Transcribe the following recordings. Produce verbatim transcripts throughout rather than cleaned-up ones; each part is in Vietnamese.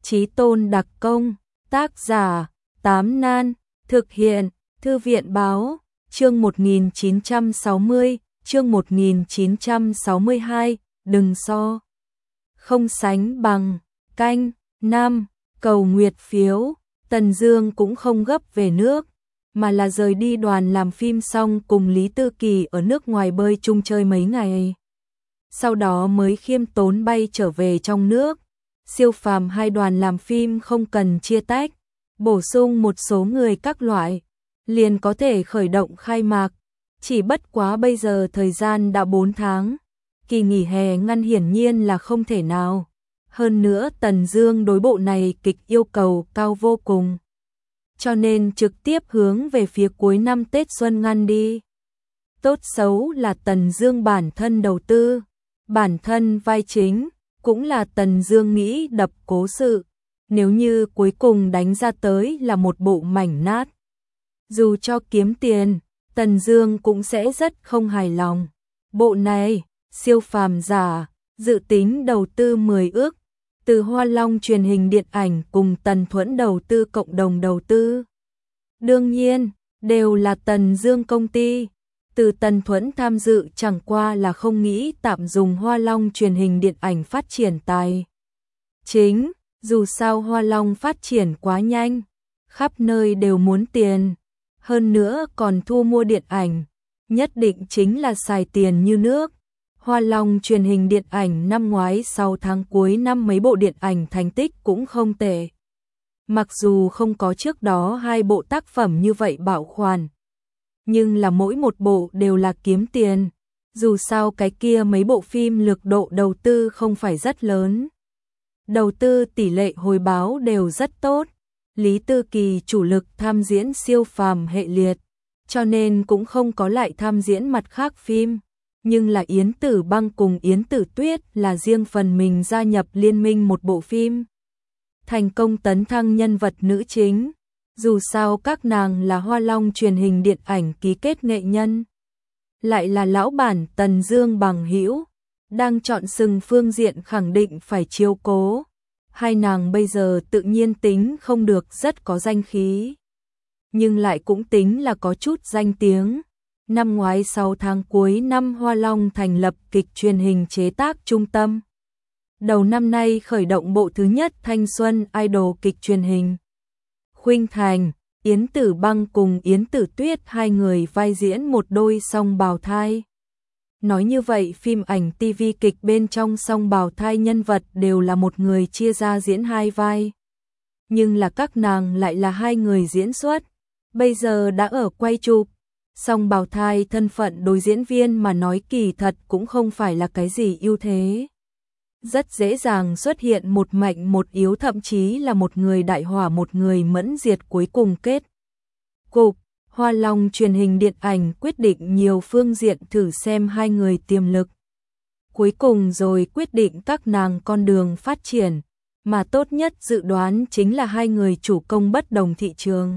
Chí Tôn đặc công, tác giả, Tám Nan, thực hiện, Thư viện báo, chương một nghìn chín trăm sáu mươi, chương một nghìn chín trăm sáu mươi hai, đừng so. Không sánh bằng, canh, năm, cầu nguyệt phiếu, Tần Dương cũng không gấp về nước, mà là rời đi đoàn làm phim xong cùng Lý Tư Kỳ ở nước ngoài bơi chung chơi mấy ngày. Sau đó mới khiêm tốn bay trở về trong nước. Siêu phàm hai đoàn làm phim không cần chia tách, bổ sung một số người các loại, liền có thể khởi động khai mạc. Chỉ bất quá bây giờ thời gian đã bốn tháng, kỳ nghỉ hè ngăn hiển nhiên là không thể nào. Hơn nữa Tần Dương đối bộ này kịch yêu cầu cao vô cùng, cho nên trực tiếp hướng về phía cuối năm Tết Xuân ngăn đi. Tốt xấu là Tần Dương bản thân đầu tư, bản thân vai chính, cũng là Tần Dương nghĩ đập cố sự, nếu như cuối cùng đánh ra tới là một bộ mảnh nát, dù cho kiếm tiền, Tần Dương cũng sẽ rất không hài lòng. Bộ này, siêu phàm giả, dự tính đầu tư mười ước, từ Hoa Long truyền hình điện ảnh cùng Tần Thuẫn đầu tư cộng đồng đầu tư. Đương nhiên, đều là Tần Dương công ty. Từ Tần Thuẫn tham dự chẳng qua là không nghĩ tạm dùng Hoa Long truyền hình điện ảnh phát triển tài chính, dù sao Hoa Long phát triển quá nhanh, khắp nơi đều muốn tiền, hơn nữa còn thu mua điện ảnh, nhất định chính là xài tiền như nước. Hoa Long truyền hình điện ảnh năm ngoái sau tháng cuối năm mấy bộ điện ảnh thành tích cũng không tệ. Mặc dù không có trước đó hai bộ tác phẩm như vậy bảo khoản, nhưng là mỗi một bộ đều là kiếm tiền, dù sao cái kia mấy bộ phim lực độ đầu tư không phải rất lớn. Đầu tư tỷ lệ hồi báo đều rất tốt. Lý Tư Kỳ chủ lực tham diễn siêu phàm hệ liệt, cho nên cũng không có lại tham diễn mặt khác phim. Nhưng là Yến Tử Băng cùng Yến Tử Tuyết là riêng phần mình gia nhập liên minh một bộ phim, thành công tấn thăng nhân vật nữ chính. Dù sao các nàng là Hoa Long truyền hình điện ảnh ký kết nghệ nhân, lại là lão bản Tần Dương bằng hữu, đang chọn sừng phương diện khẳng định phải chiếu cố. Hai nàng bây giờ tự nhiên tính không được rất có danh khí, nhưng lại cũng tính là có chút danh tiếng. Năm ngoái sáu tháng cuối năm Hoa Long thành lập kịch truyền hình chế tác trung tâm. Đầu năm nay khởi động bộ thứ nhất thanh xuân idol kịch truyền hình. Khuynh Thành, Yến Tử Băng cùng Yến Tử Tuyết hai người vai diễn một đôi song bào thai. Nói như vậy phim ảnh ti vi kịch bên trong song bào thai nhân vật đều là một người chia ra diễn hai vai. Nhưng là các nàng lại là hai người diễn xuất, bây giờ đã ở quay chụp. Song bào thai thân phận đối diễn viên mà nói kỳ thật cũng không phải là cái gì ưu thế. Rất dễ dàng xuất hiện một mạnh một yếu, thậm chí là một người đại hỏa một người mẫn diệt cuối cùng kết cục. Hoa Long truyền hình điện ảnh quyết định nhiều phương diện thử xem hai người tiềm lực. Cuối cùng rồi quyết định các nàng con đường phát triển, mà tốt nhất dự đoán chính là hai người chủ công bất đồng thị trường.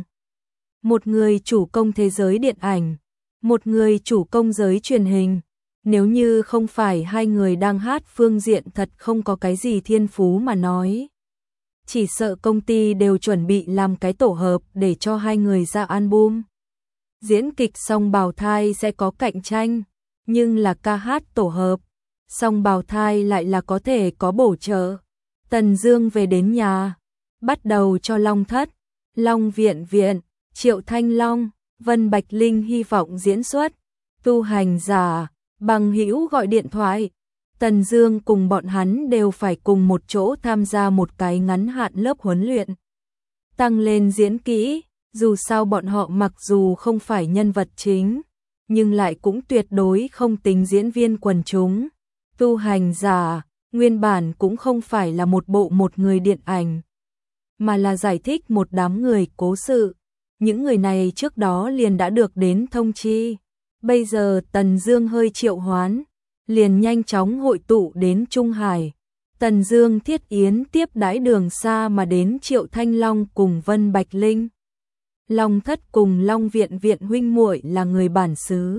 Một người chủ công thế giới điện ảnh, một người chủ công giới truyền hình. Nếu như không phải hai người đang hát phương diện thật không có cái gì thiên phú mà nói, chỉ sợ công ty đều chuẩn bị làm cái tổ hợp để cho hai người ra album. Diễn kịch song bào thai sẽ có cạnh tranh, nhưng là ca hát tổ hợp, song bào thai lại là có thể có bổ trợ. Tần Dương về đến nhà, bắt đầu cho Long Thất, Long Viện Viện, Triệu Thanh Long, Vân Bạch Linh hy vọng diễn xuất. Tu hành giả, bằng hữu gọi điện thoại, Tần Dương cùng bọn hắn đều phải cùng một chỗ tham gia một cái ngắn hạn lớp huấn luyện, tăng lên diễn kỹ. Dù sao bọn họ mặc dù không phải nhân vật chính, nhưng lại cũng tuyệt đối không tính diễn viên quần chúng. Tu hành giả, nguyên bản cũng không phải là một bộ một người điện ảnh, mà là giải thích một đám người cố sự. Những người này trước đó liền đã được đến thông chi. Bây giờ Tần Dương hơi triệu hoán, liền nhanh chóng hội tụ đến Trung Hải. Tần Dương thiết yến tiếp đãi đường xa mà đến Triệu Thanh Long cùng Vân Bạch Linh. Long Thất cùng Long Viện Viện huynh muội là người bản xứ,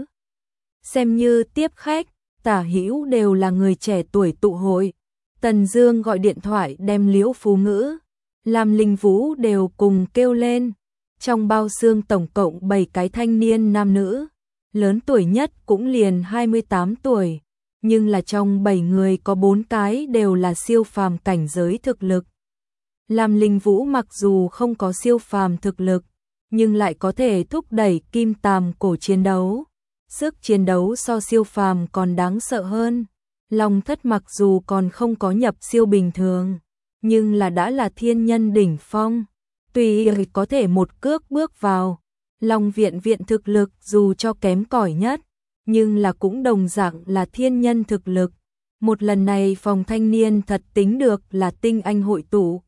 xem như tiếp khách, tả hữu đều là người trẻ tuổi tụ hội. Tần Dương gọi điện thoại đem Liễu Phú Ngữ, Lam Linh Vũ đều cùng kêu lên. Trong bao xương tổng cộng bảy cái thanh niên nam nữ, lớn tuổi nhất cũng liền hai mươi tám tuổi, nhưng là trong bảy người có bốn cái đều là siêu phàm cảnh giới thực lực. Lam Linh Vũ mặc dù không có siêu phàm thực lực, nhưng lại có thể thúc đẩy kim tàm cổ chiến đấu. Sức chiến đấu so siêu phàm còn đáng sợ hơn. Long Thất mặc dù còn không có nhập siêu bình thường, nhưng là đã là thiên nhân đỉnh phong. Tuy có thể một cước bước vào Long viện viện thực lực dù cho kém cỏi nhất, nhưng là cũng đồng dạng là thiên nhân thực lực. Một lần này phòng thanh niên thật tính được là tinh anh hội tụ.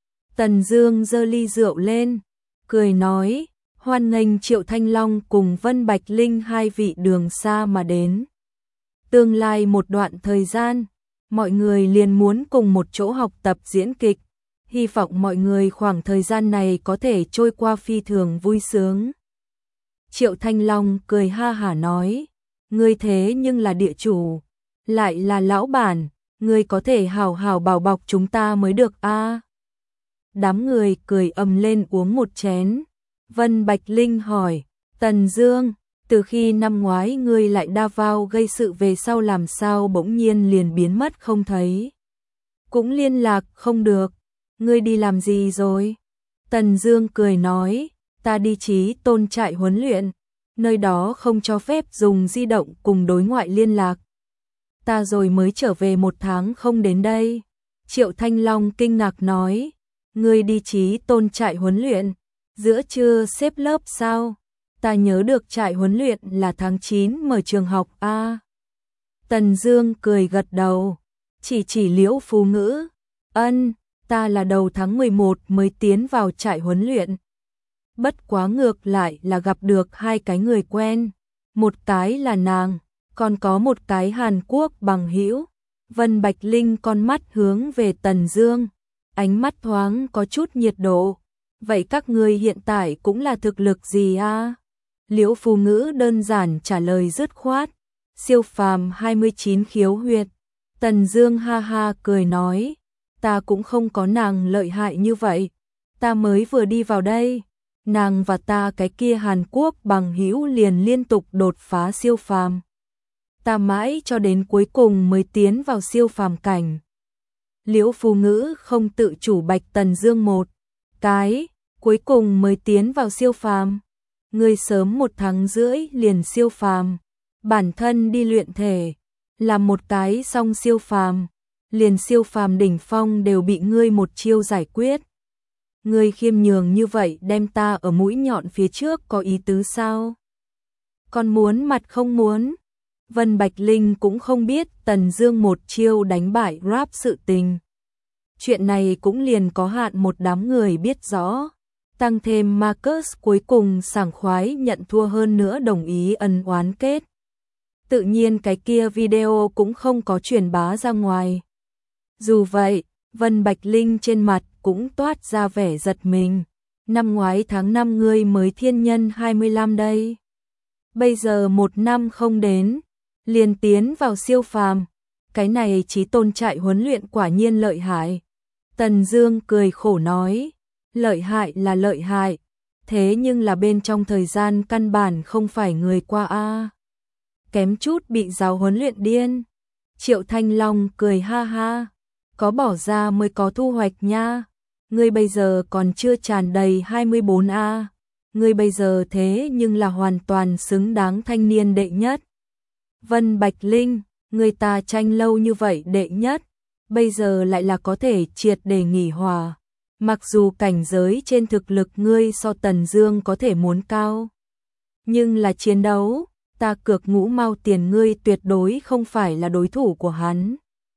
Tần Dương giơ ly rượu lên, cười nói, hoan nghênh Triệu Thanh Long cùng Vân Bạch Linh hai vị đường xa mà đến. Tương lai một đoạn thời gian, mọi người liền muốn cùng một chỗ học tập diễn kịch, hy vọng mọi người khoảng thời gian này có thể trôi qua phi thường vui sướng. Triệu Thanh Long cười ha hả nói, ngươi thế nhưng là địa chủ, lại là lão bản, ngươi có thể hào hào bảo bọc chúng ta mới được a. Đám người cười ầm lên uống một chén. Vân Bạch Linh hỏi, Tần Dương, từ khi năm ngoái ngươi lại đa vào gây sự về sau làm sao bỗng nhiên liền biến mất không thấy? Cũng liên lạc không được, ngươi đi làm gì rồi? Tần Dương cười nói, ta đi Chí Tôn trại huấn luyện, nơi đó không cho phép dùng di động cùng đối ngoại liên lạc. Ta rồi mới trở về một tháng không đến đây. Triệu Thanh Long kinh ngạc nói, ngươi đi Chí Tôn trại huấn luyện, giữa trưa xếp lớp sao? Ta nhớ được trại huấn luyện là tháng chín mở trường học a. Tần Dương cười gật đầu, chỉ chỉ Liễu Phú Ngữ, ân, ta là đầu tháng mười một mới tiến vào trại huấn luyện. Bất quá ngược lại là gặp được hai cái người quen, một cái là nàng, còn có một cái Hàn Quốc bằng hữu. Vân Bạch Linh con mắt hướng về Tần Dương, ánh mắt thoáng có chút nhiệt độ. Vậy các ngươi hiện tại cũng là thực lực gì a? Liễu Phù Ngữ đơn giản trả lời dứt khoát, siêu phàm hai mươi chín khiếu huyệt. Tần Dương ha ha cười nói, ta cũng không có nàng lợi hại như vậy, ta mới vừa đi vào đây, nàng và ta cái kia Hàn Quốc bằng hữu liền liên tục đột phá siêu phàm. Ta mãi cho đến cuối cùng mới tiến vào siêu phàm cảnh. Liễu Phù Ngữ không tự chủ bạch Tần Dương một cái, cuối cùng mới tiến vào siêu phàm. Ngươi sớm một tháng rưỡi liền siêu phàm, bản thân đi luyện thể, làm một cái xong siêu phàm, liền siêu phàm đỉnh phong đều bị ngươi một chiêu giải quyết. Ngươi khiêm nhường như vậy đem ta ở mũi nhọn phía trước có ý tứ sao? Còn muốn mặt không muốn? Vân Bạch Linh cũng không biết Tần Dương một chiêu đánh bại rap sự tình. Chuyện này cũng liền có hạn một đám người biết rõ. Tăng thêm Marcus cuối cùng sảng khoái nhận thua hơn nữa đồng ý ân oán kết. Tự nhiên cái kia video cũng không có truyền bá ra ngoài. Dù vậy, Vân Bạch Linh trên mặt cũng toát ra vẻ giật mình. Năm ngoái tháng năm ngươi mới thiên nhân hai mươi lăm đây. Bây giờ một năm không đến, liền tiến vào siêu phàm. Cái này Chí Tôn trại huấn luyện quả nhiên lợi hại. Tần Dương cười khổ nói, lợi hại là lợi hại, thế nhưng là bên trong thời gian căn bản không phải người qua a. Kém chút bị giáo huấn luyện điên. Triệu Thanh Long cười ha ha, có bỏ ra mới có thu hoạch nha. Ngươi bây giờ còn chưa tràn đầy hai mươi bốn a. Ngươi bây giờ thế nhưng là hoàn toàn xứng đáng thanh niên đệ nhất. Vân Bạch Linh, người ta tranh lâu như vậy đệ nhất, bây giờ lại là có thể triệt để nghỉ hòa. Mặc dù cảnh giới trên thực lực ngươi so Tần Dương có thể muốn cao, nhưng là chiến đấu, ta cược ngũ mao tiền ngươi tuyệt đối không phải là đối thủ của hắn.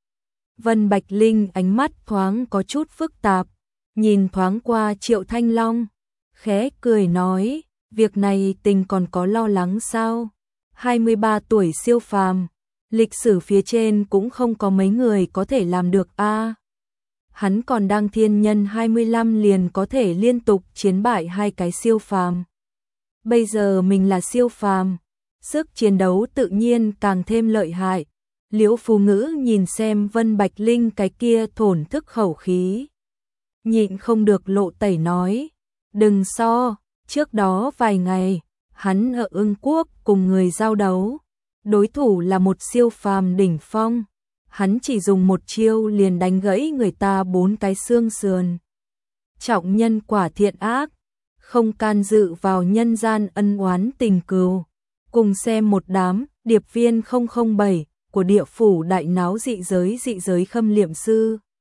Vân Bạch Linh ánh mắt thoáng có chút phức tạp, nhìn thoáng qua Triệu Thanh Long, khẽ cười nói, việc này tình còn có lo lắng sao? hai mươi ba tuổi siêu phàm, lịch sử phía trên cũng không có mấy người có thể làm được a. Hắn còn đang thiên nhân hai mươi lăm liền có thể liên tục chiến bại hai cái siêu phàm. Bây giờ mình là siêu phàm, sức chiến đấu tự nhiên càng thêm lợi hại. Liễu Phù Ngữ nhìn xem Vân Bạch Linh cái kia thổn thức khẩu khí, nhịn không được lộ tẩy nói, đừng so, trước đó vài ngày, hắn ở Ưng Quốc cùng người giao đấu, đối thủ là một siêu phàm đỉnh phong, hắn chỉ dùng một chiêu liền đánh gãy người ta bốn cái xương sườn. Trọng nhân quả thiện ác, không can dự vào nhân gian ân oán tình cừu, cùng xem một đám điệp viên không không bảy của địa phủ đại náo dị giới dị giới khâm liệm sư.